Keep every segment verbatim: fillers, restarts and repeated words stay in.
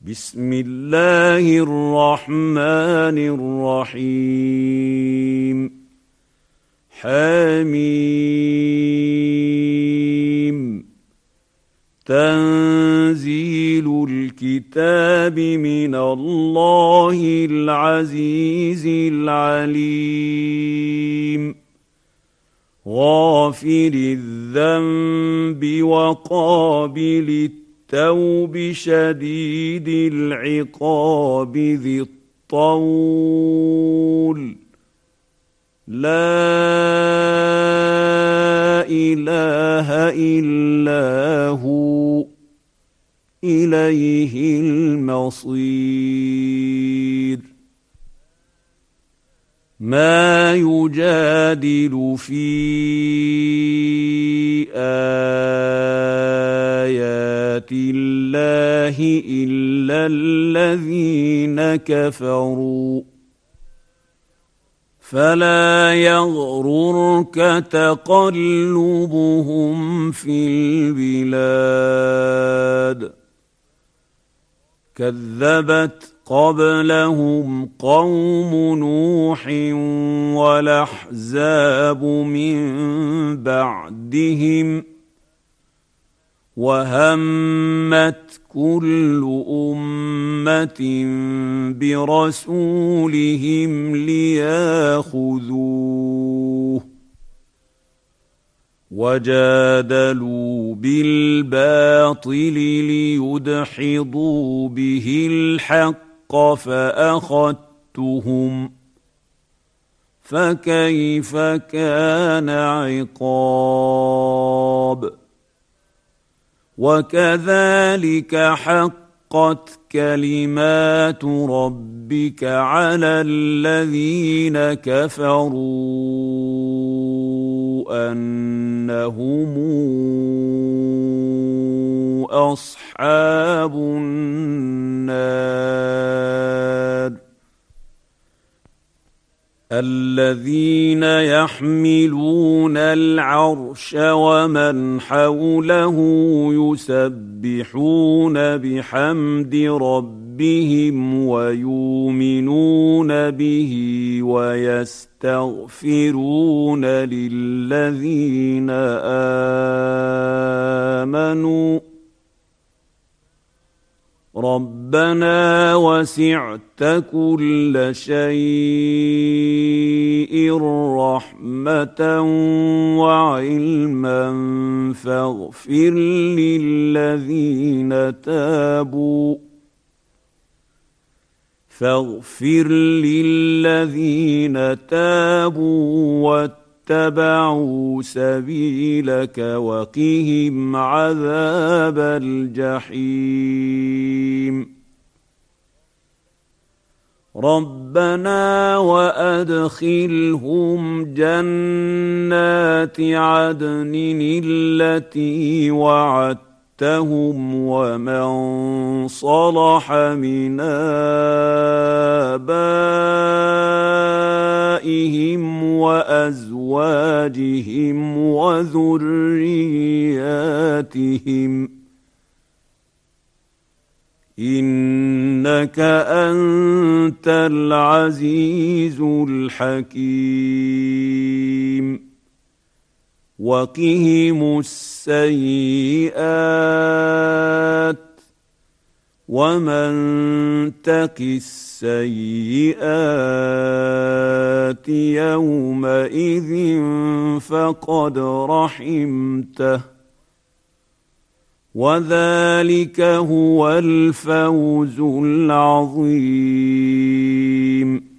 بسم الله الرحمن الرحيم حميم تنزيل الكتاب من الله العزيز العليم غافر الذنب وقابل التوب شديد العقاب ذي الطول لا إله إلا هو إليه المصير ما يجادل في آيات الله إلا الذين كفروا فلا يغررك تقلبهم في البلاد كذبت قبلهم قوم نوح والأحزاب من بعدهم وهمت كل أمة برسولهم لياخذوه وجادلوا بالباطل ليدحضوا به الحق فأخذتهم فكيف كان عقاب وكذلك حقت كلمات ربك على الذين كفروا أنهم أصحاب النار الذين يحملون العرش ومن حوله يسبحون بحمد ربهم ويؤمنون به ويستغفرون للذين آمنوا ربنا وسعت كل شيء رحمة وعلما فاغفر للذين تابوا فاغفر للذين تابوا اتبعوا سبيلك وقهم عذاب الجحيم ربنا وأدخلهم جنات عدن التي وعدتهم ومن صلح من آبائهم وأزواجهم وذرياتهم إنك أنت العزيز الحكيم وقهم السيئات ومن تق السيئات يومئذ فقد رحمته وذلك هو الفوز العظيم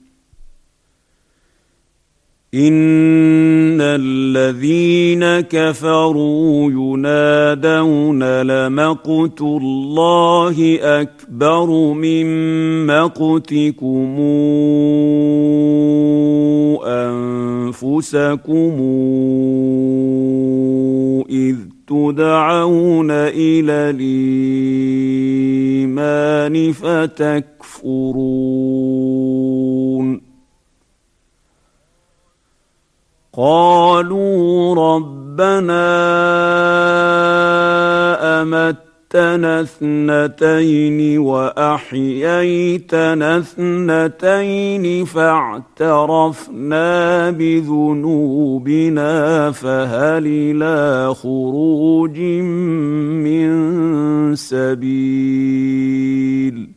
إن الذين كفروا ينادون لمقت الله أكبر من مقتكم أنفسكم إذ تدعون إلى الإيمان فتكفرون قالوا ربنا أمت أماتنا اثنتين وأحييتنا اثنتين فاعترفنا بذنوبنا فهل إلى خروج من سبيل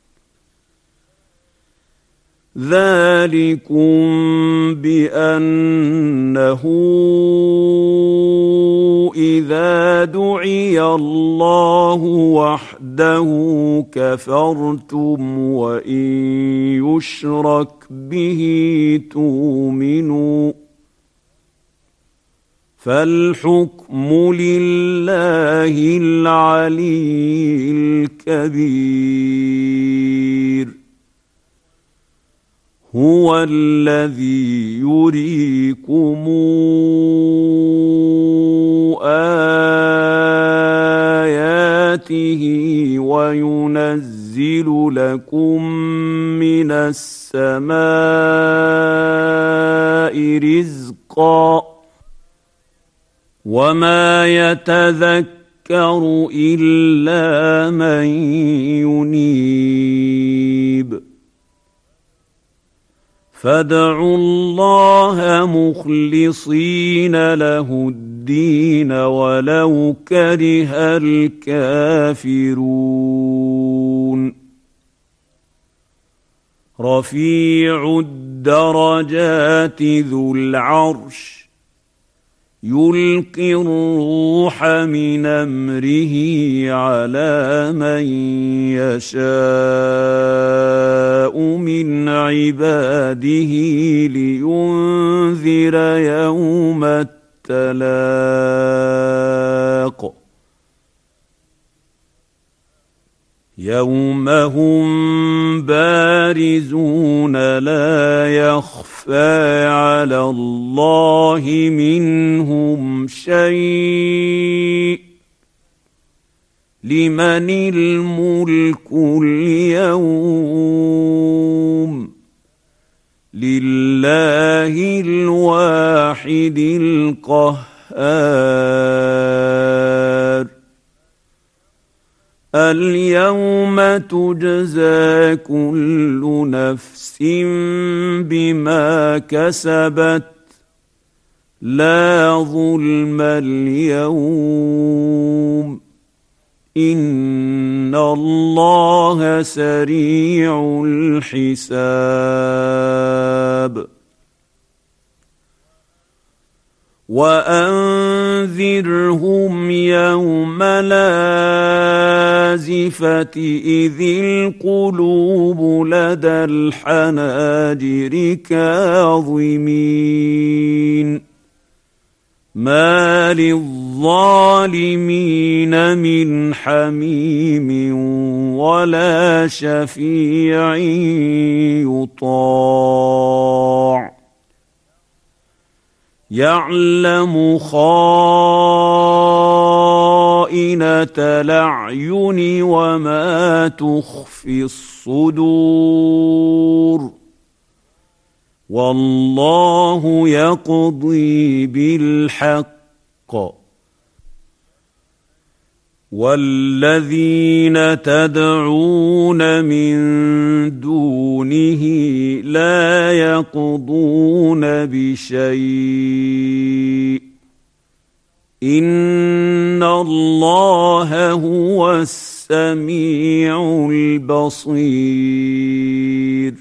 ذلكم بأنه إذا دعي الله وحده كفرتم وإن يشرك به تؤمنوا فالحكم لله العلي الكبير هو الذي يريكم آياته وينزل لكم من السماء رزقا وما يتذكر إلا من ينيب فادعوا الله مخلصين له الدين ولو كره الكافرون رفيع الدرجات ذو العرش يلقي الروح من أمره على من يشاء من عباده لينذر يوم التلاق يوم هم بارزون لا يخفى على الله منهم شيء لمن الملك اليوم لله الواحد القهار اليوم تجزى كل نفس بما كسبت لا ظلم اليوم إن الله سريع الحساب وأنذرهم يوم الآزفة إذ القلوب لدى الحناجر كاظمين ما للظالمين من حميم ولا شفيع يطاع يعلم خائنة الأعين وما تخفي الصدور والله يقضي بالحق والذين تدعون من دونه لا يقضون بشيء إن الله هو السميع البصير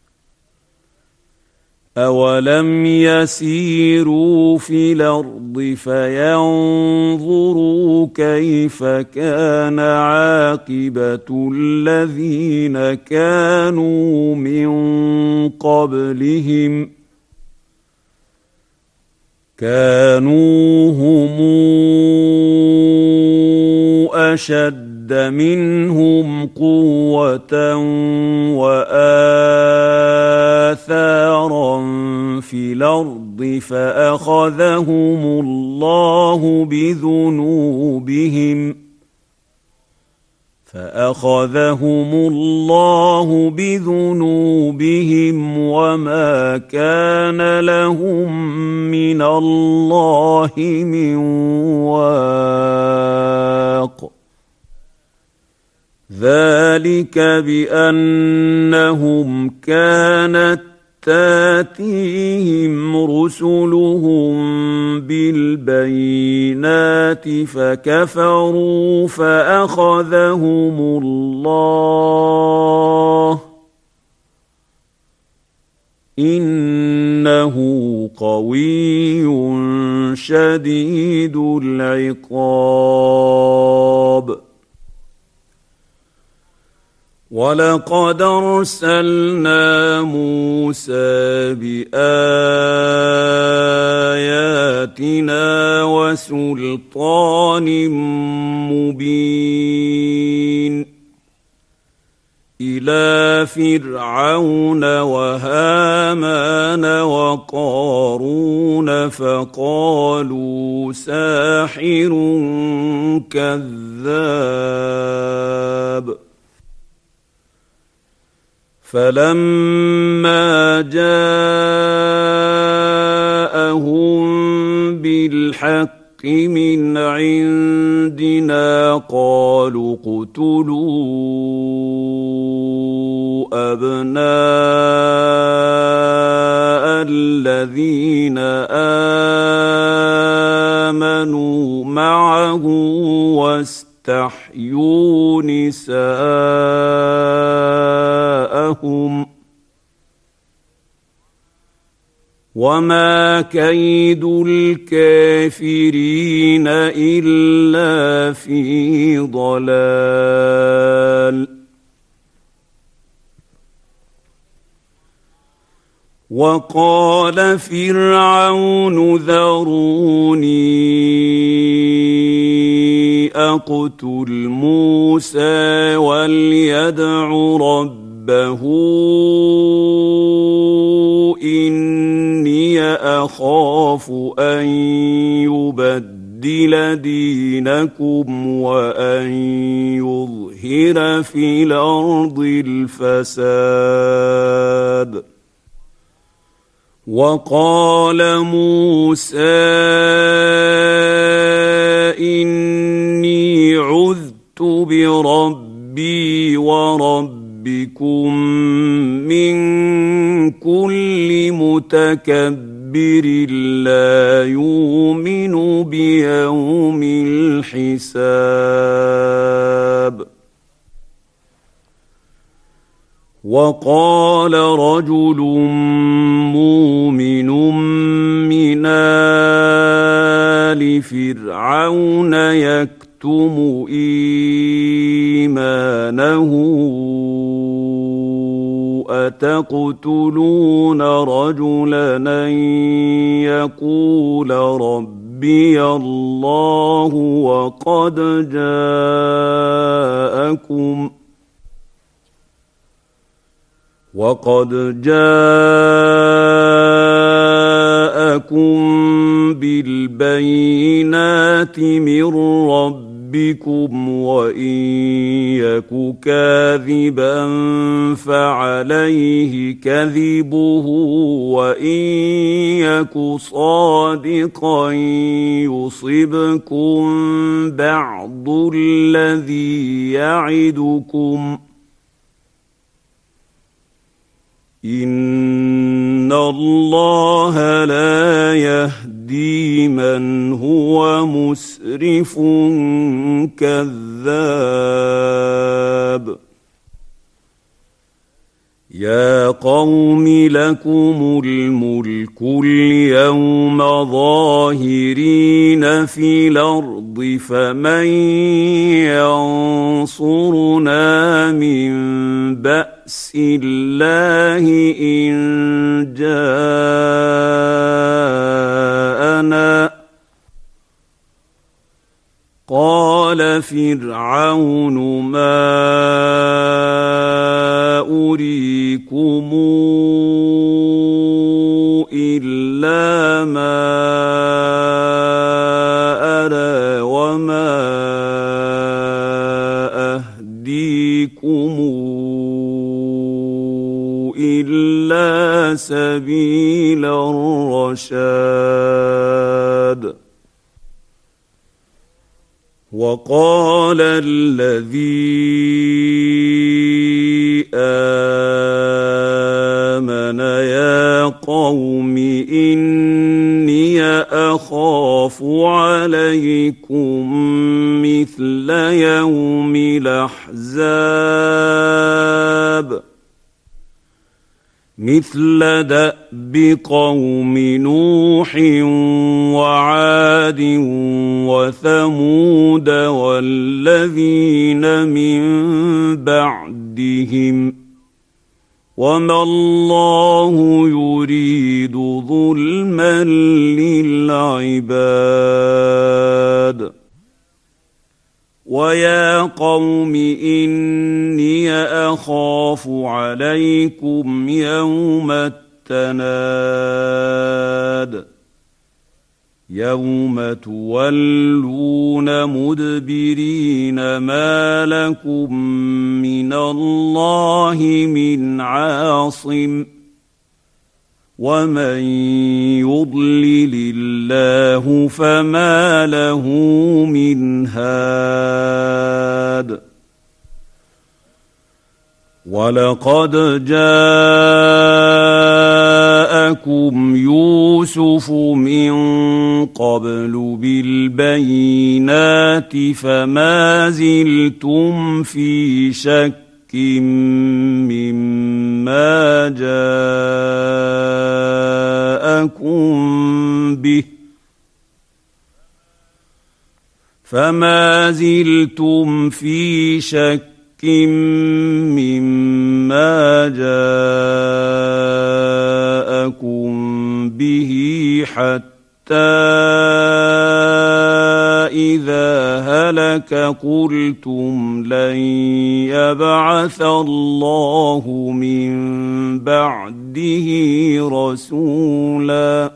أولم يسيروا في الأرض فينظروا كيف كان عاقبة الذين كانوا من قبلهم كانوا هم أشد منهم قوة وآثارا في الأرض فأخذهم الله بذنوبهم فأخذهم الله بذنوبهم وما كان لهم من الله من واق ذلك بأنهم كانت تاتيهم رسلهم بالبينات فكفروا فأخذهم الله إنه قوي شديد العقاب. ولقد أرسلنا موسى بآياتنا وسلطان مبين إلى فرعون وهامان وقارون فقالوا ساحر كذاب. فلما جاءهم بالحق من عندنا قالوا اقتلوا أبناء الذين آمنوا معه واستحيوا نساءهم وما كيد الكافرين إلا في ضلال. وقال فرعون ذروني أقتل موسى وليدع ربه إني أخاف أن يبدل دينكم وأن يظهر في الأرض الفساد. وقال موسى إني عذت بربي وربكم من كل متكبر لا يؤمن بيوم الحساب. وقال رجل مؤمن من آل فرعون يكتم إيمانه أتقتلون رجلا أن يقول ربي الله وقد جاءكم وقد جاءكم بالبينات من ربكم وإن يك كاذبا فعليه كذبه وإن يك صادقا يصبكم بعض الذي يعدكم إن الله لا يهدي من هو مسرف كذاب. يا قوم لكم الملك اليوم ظاهرين في الأرض فمن ينصرنا من بأس الله إن جاءنا. قال فرعون ما أريكم إلا ما أرى وما أهديكم إلا سبيل الرشاد. وقال الذي آمن يا قوم إني أخاف عليكم مثل يوم الأحزاب مثل دأب قوم نوح وعاد وثمود والذين من بعدهم وما الله يريد ظلما للعباد ويا قوم إني أخاف عليكم يوم التناد يوم تولون مدبرين ما لكم من الله من عاصم ومن يضلل الله فما له من هاد ولقد جاءكم يوسف من قبل بالبينات فما زلتم في شك مما جاءكم به فما زلتم في شك مما جاءكم به حتى إذا هلك قلتم لن يبعث الله من بعده رسولا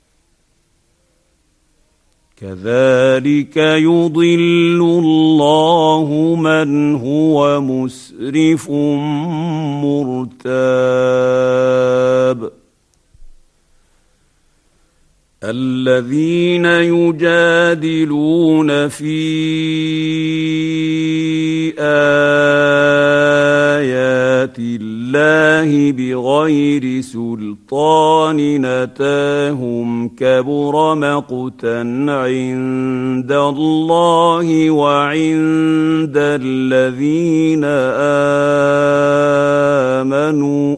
كذلك يضل الله من هو مسرف مرتاب الذين يجادلون في آيات الله بغير سلطان أتاهم كبر مقتا عند الله وعند الذين آمنوا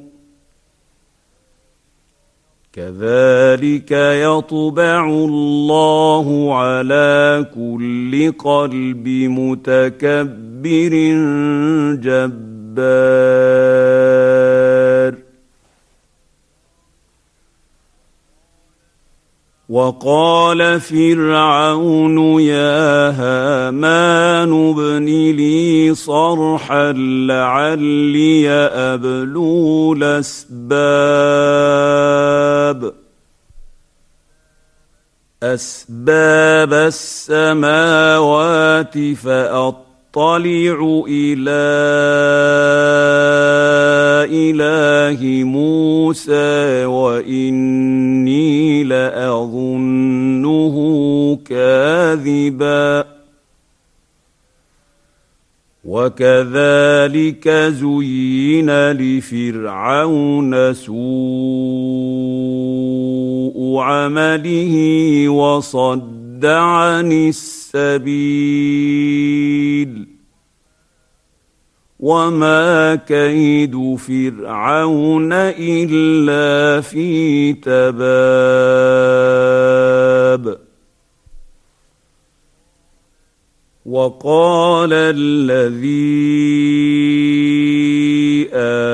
كذلك يطبع الله على كل قلب متكبر جبار وقال فرعون يا هامان ابن لي صرحا لعلي أبلغ الأسباب أسباب السماوات فأطلع إلى إله موسى وإني لأظنه كاذبا وكذلك زين لفرعون سوء عمله وصد عن السبيل وما كيد فرعون إلا في تباب وقال الذي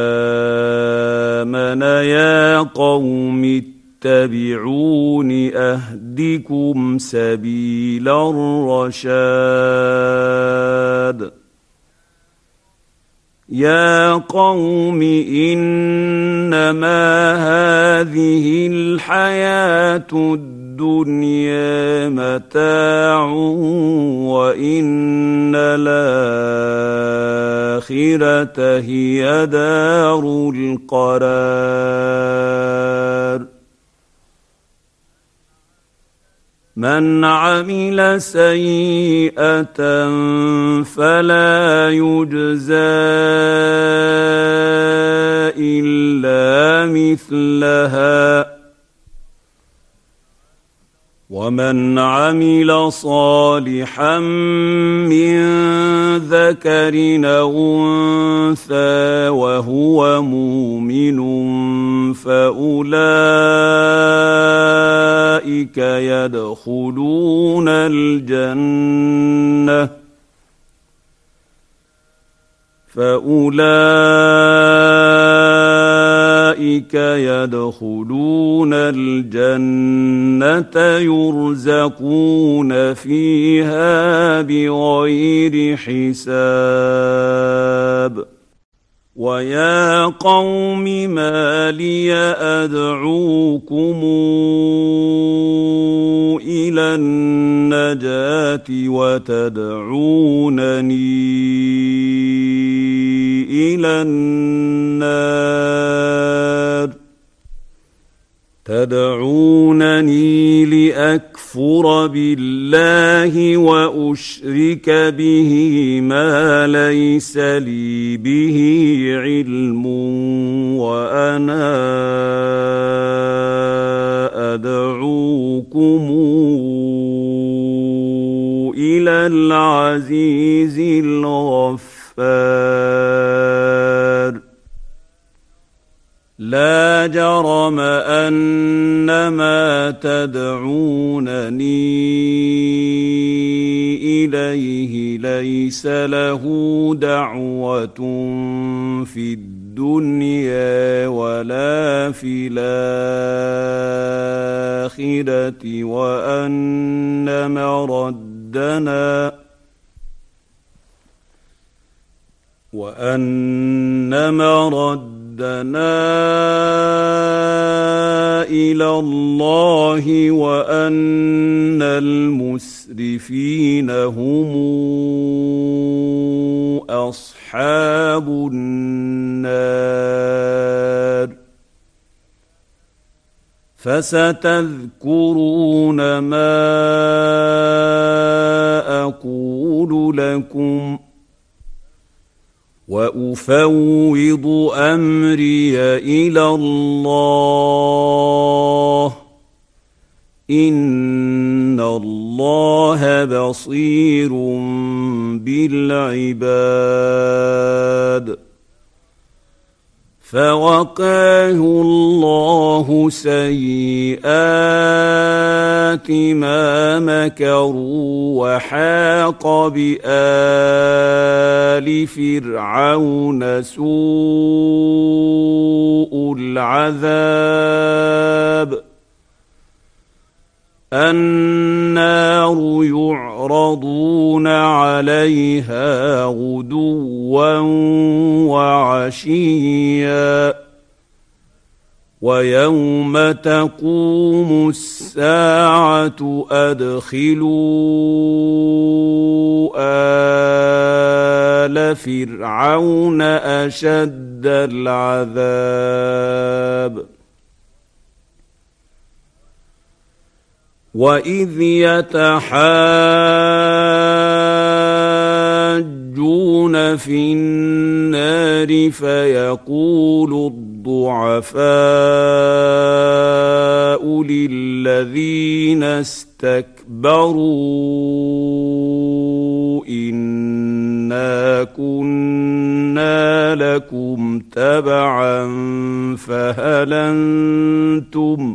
آمن يا قوم اتبعون أهدكم سبيل الرشاد يا قوم إنما هذه الحياة الدنيا متاع وإن الآخرة هي دار القرار من عمل سيئة فلا يجزى إلا مثلها ومن عمل صالحا من ذكر أو أنثى وهو مؤمن فأولئك يدخلون الجنة فأولئك يدخلون الجنة يرزقون فيها بغير حساب ويا قوم ما لي أدعوكم إلى النجاة وتدعونني إلى النار تدعونني لأكفر بالله وأشرك به ما ليس لي به علم وأنا أدعوكم إلى العزيز الغفار لا جرم أنما تدعونني إليه ليس له دعوة في الدنيا ولا في الآخرة وأن مردنا وأن مردنا إلى الله وأن المسرفين هم أصحاب النار فستذكرون ما أقول لكم وأفوض أمري إلى الله إن الله بصير بالعباد فوقاه الله سيئات ما مكروا وحاق بآل فرعون سوء العذاب النار يعرضون عليها غدوا وعشيا ويوم تقوم الساعة أدخلوا آل فرعون أشد العذاب وإذ يتحاجون في النار فيقول الضعفاء للذين استكبروا إنا كنا لكم تبعا فهل أنتم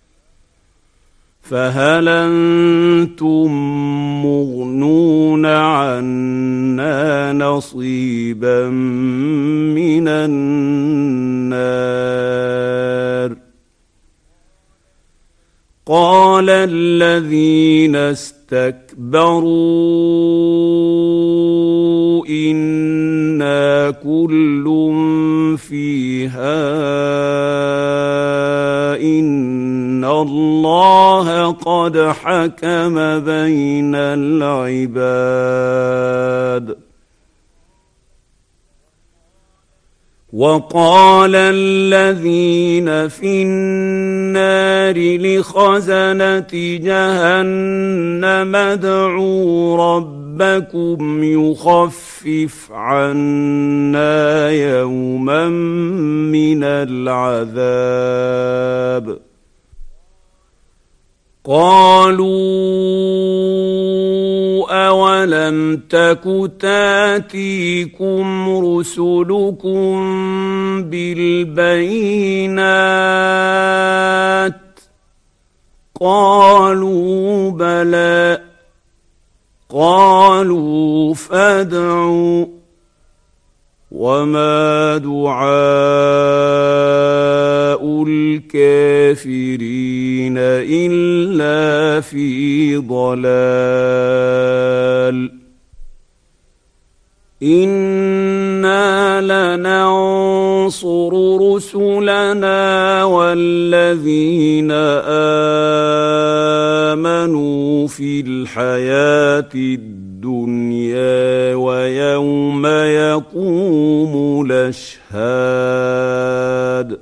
فهل أنتم مغنون عنا نصيبا من النار قال الذين استكبروا إنا كل فيها إن الله قد حكم بين العباد وقال الذين في النار لخزنة جهنم ادعوا ربكم يخفف عنا يوما من العذاب قالوا أولم تك تاتيكم رسلكم بالبينات قالوا بلى قالوا فادعوا وما دعاء الكافرين إلا في ضلال إنا لننصر رسلنا والذين آمنوا في الحياة الدنيا ويوم يقوم الأشهاد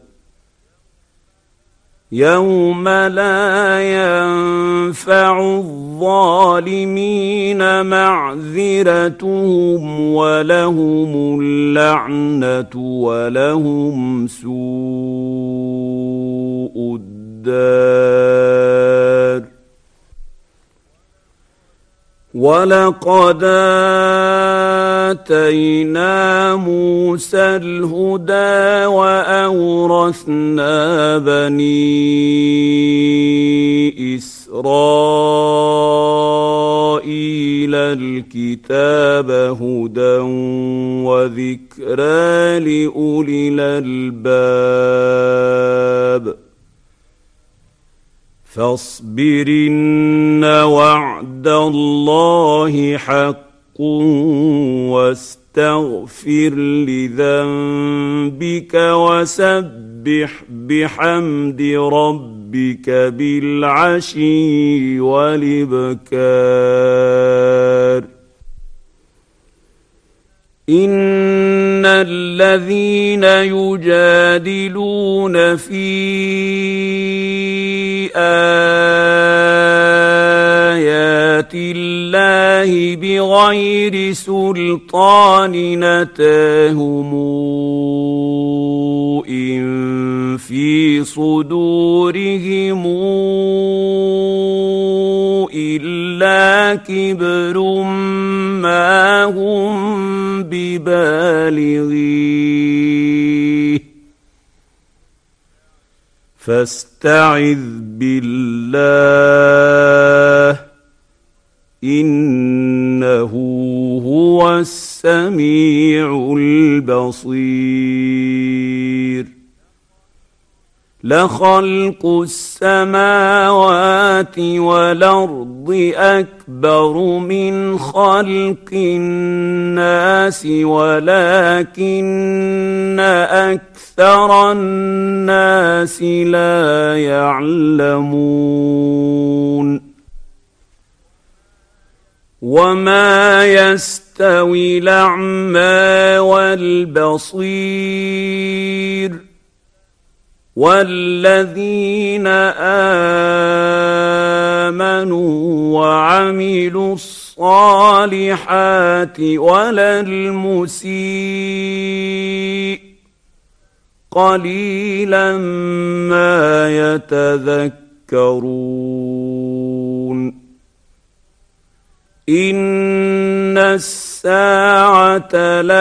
يوم لا ينفع الظالمين معذرتهم ولهم اللعنة ولهم سوء الدار ولقد آتينا موسى الهدى وأورثنا بني إسرائيل الكتاب هدى وذكرى لأولي الألباب فاصبرن وعد الله حق واستغفر لذنبك وسبح بحمد ربك بالعشي والإبكار إن الذين يجادلون في آيات الله بغير سلطان أتاهم إن في صدورهم إلا كبر ما هم ببالغيه فاستعذ بالله إنه هو السميع البصير لخلق السماوات والأرض أكبر من خلق الناس ولكن أكثر الناس لا يعلمون وما يستوي الأعمى والبصير والذين آمنوا وعملوا الصالحات ولا المسيء قليلا ما يتذكرون إن الساعة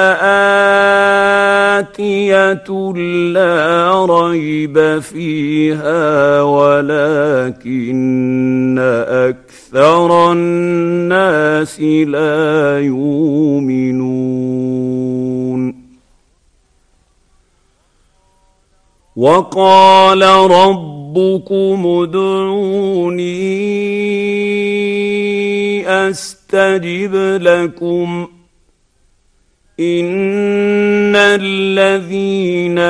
لآتية لا ريب فيها ولكن أكثر الناس لا يؤمنون وقال ربكم ادعوني أستجب لكم إن الذين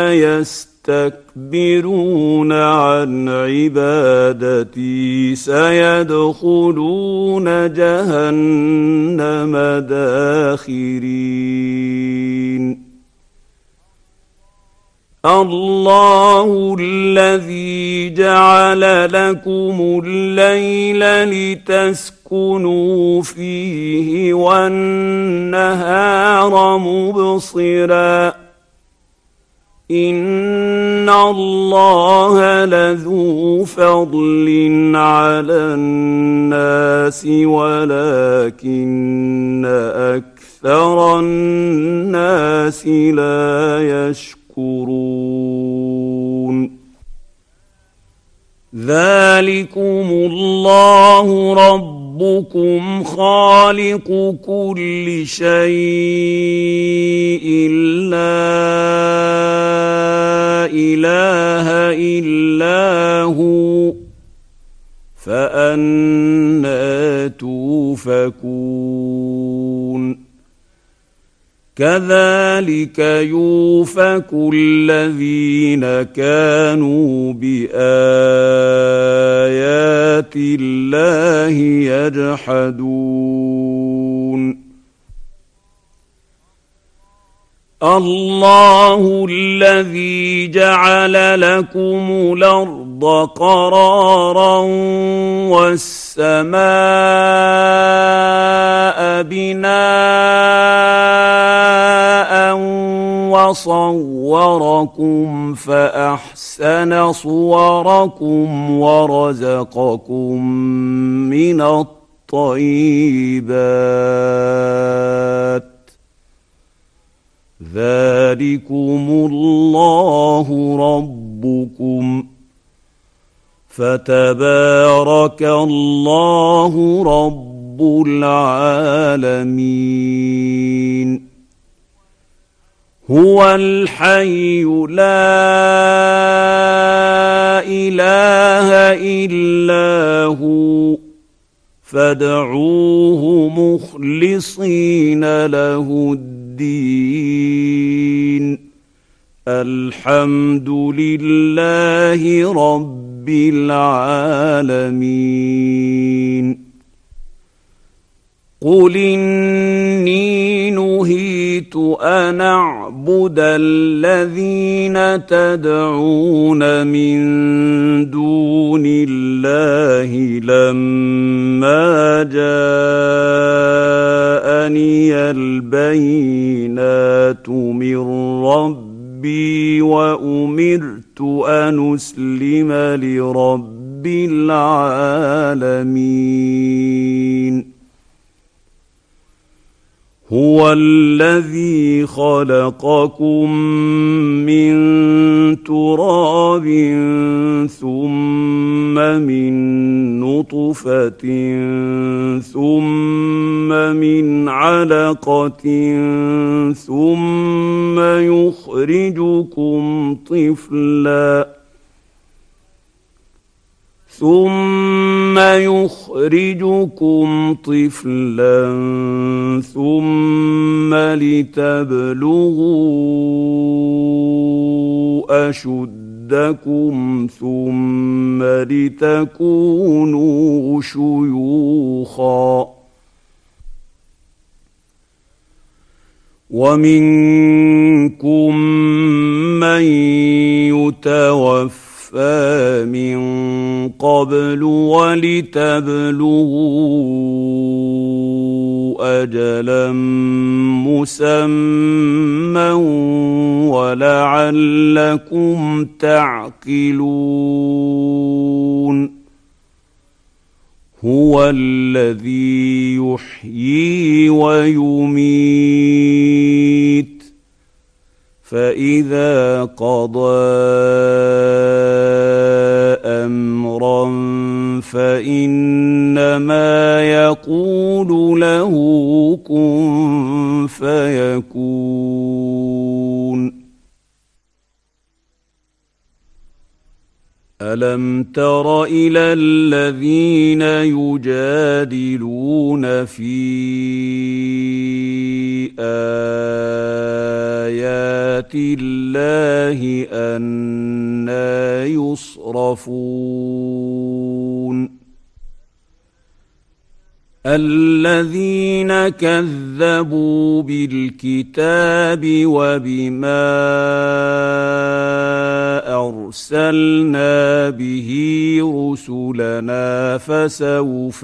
يستكبرون عن عبادتي سيدخلون جهنم داخرين الله الذي جعل لكم الليل لتسكنوا فيه والنهار مبصرا إن الله لذو فضل على الناس ولكن أكثر الناس لا يشكرون ذلكم الله ربكم خالق كل شيء لا إله إلا هو فأنى توفكون كذلك يوفك الذين كانوا بآيات الله يجحدون الله الذي جعل لكم الأرض قرارا والسماء بناء وصوركم فأحسن صوركم ورزقكم من الطيبات ذلكم الله ربكم فتبارك الله رب العالمين هو الحي لا إله إلا هو فادعوه مخلصين له الدين الحمد لله رب العالمين قل إني نهيت أن أعبد الذين تدعون من دون الله لما جاءني البينات من ربي وأمرت أن أسلم لرب العالمين هو الذي خلقكم من تراب ثم من نطفة ثم من علقة ثم يخرجكم طفلاً ثم يخرجكم طفلا ثم لتبلغوا أشدكم ثم لتكونوا شيوخا ومنكم من يتوفى من قبل ولتبلغوا أجلا مسمى ولعلكم تعقلون هو الذي يحيي ويميت فإذا قضى أمرا فإنما يقول له كن فيكون ألم تر إلى الذين يجادلون في آيات الله أنى يصرفون الذين كذبوا بالكتاب وبما أرسلنا به رسلنا فسوف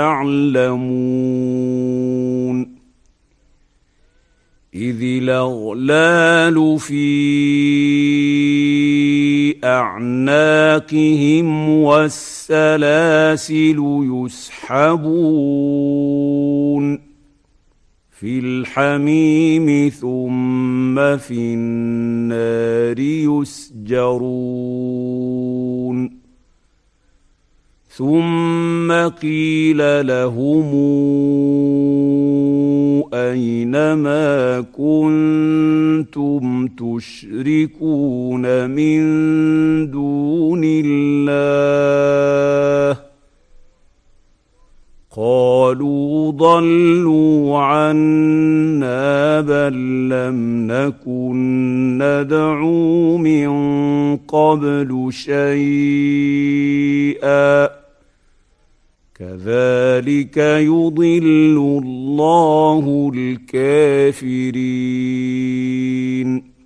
يعلمون إذ الأغلال في أعناقهم والسلاسل يسحبون في الحميم ثم في النار يسجرون ثم قيل لهم أين ما كنتم تشركون من دون الله قالوا ضلوا عنا بل لم نكن ندعو من قبل شيئا كذلك يضل الله الكافرين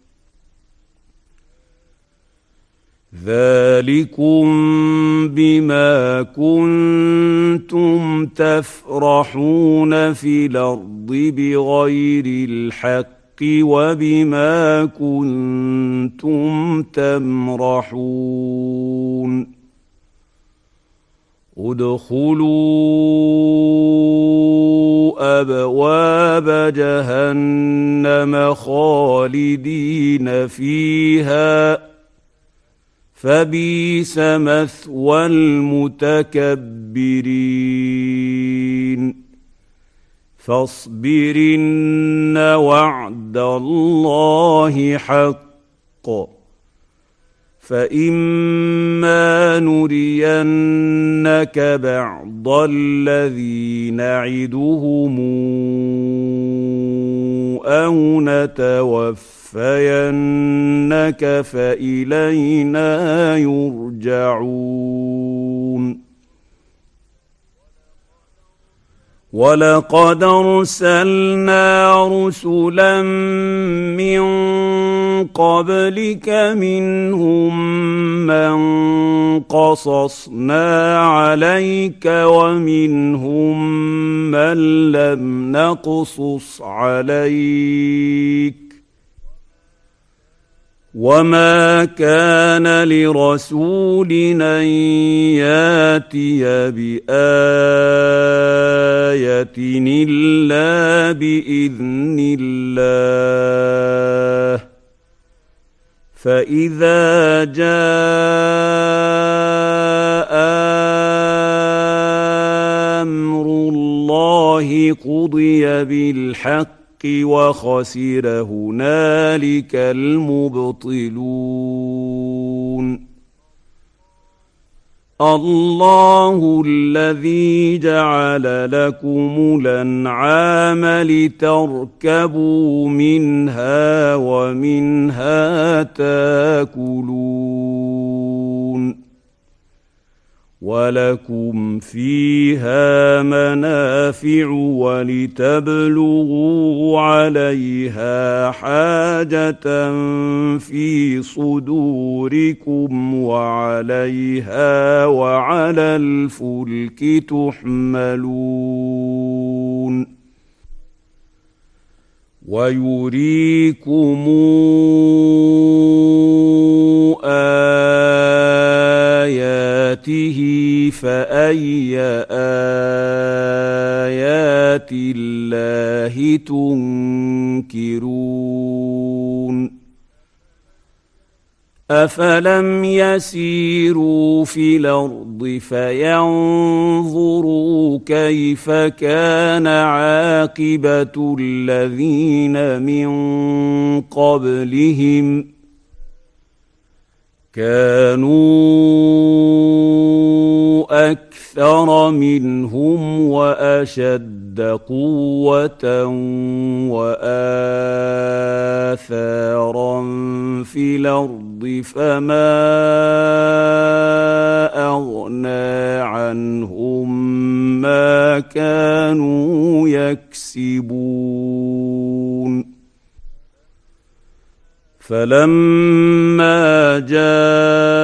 ذلكم بما كنتم تفرحون في الأرض بغير الحق وبما كنتم تمرحون ادخلوا أبواب جهنم خالدين فيها فبئس مثوى المتكبرين فاصبر إن وعد الله حق فإما نرينك بعض الذي نعدهم أو نتوفينك فإلينا يرجعون ولقد أرسلنا رسلا من قبلك منهم من قصصنا عليك ومنهم من لم نقصص عليك وما كان لرسول أن ياتي بآية إلا بإذن الله فإذا جاء أمر الله قضي بالحق وخسر هنالك المبطلون الله الذي جعل لكم الأنعام لتركبوا منها ومنها تاكلون ولكم فيها منافع ولتبلغوا عليها حاجة في صدوركم وعليها وعلى الفلك تحملون ويريكم آياته فأي آيات الله تنكرون أفلم يسيروا في الأرض فينظروا كيف كان عاقبة الذين من قبلهم كانوا أكثر منهم وأشد قوة وآثارا في الأرض فما أغنى عنهم ما كانوا يكسبون. فلما جاء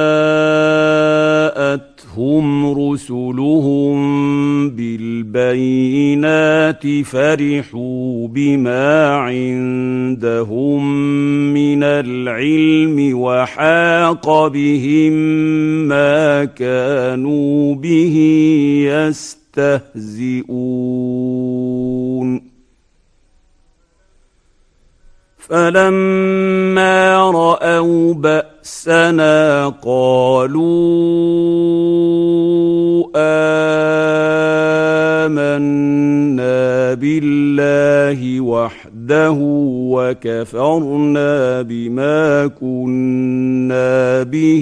الآخرة فرحوا بما عندهم من العلم وحاق بهم ما كانوا به يستهزئون فلما رأوا بأسنا قالوا آمنا بالله وحده وكفرنا بما كنا به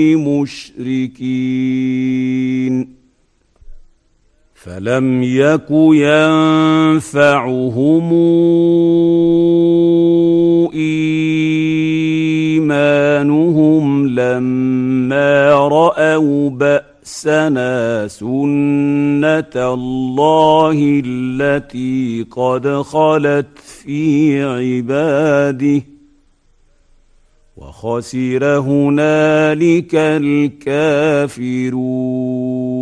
مشركين فلم يك ينفعهم إيمانهم لما رأوا بأسنا سنة الله التي قد خلت في عباده وخسر هنالك الكافرون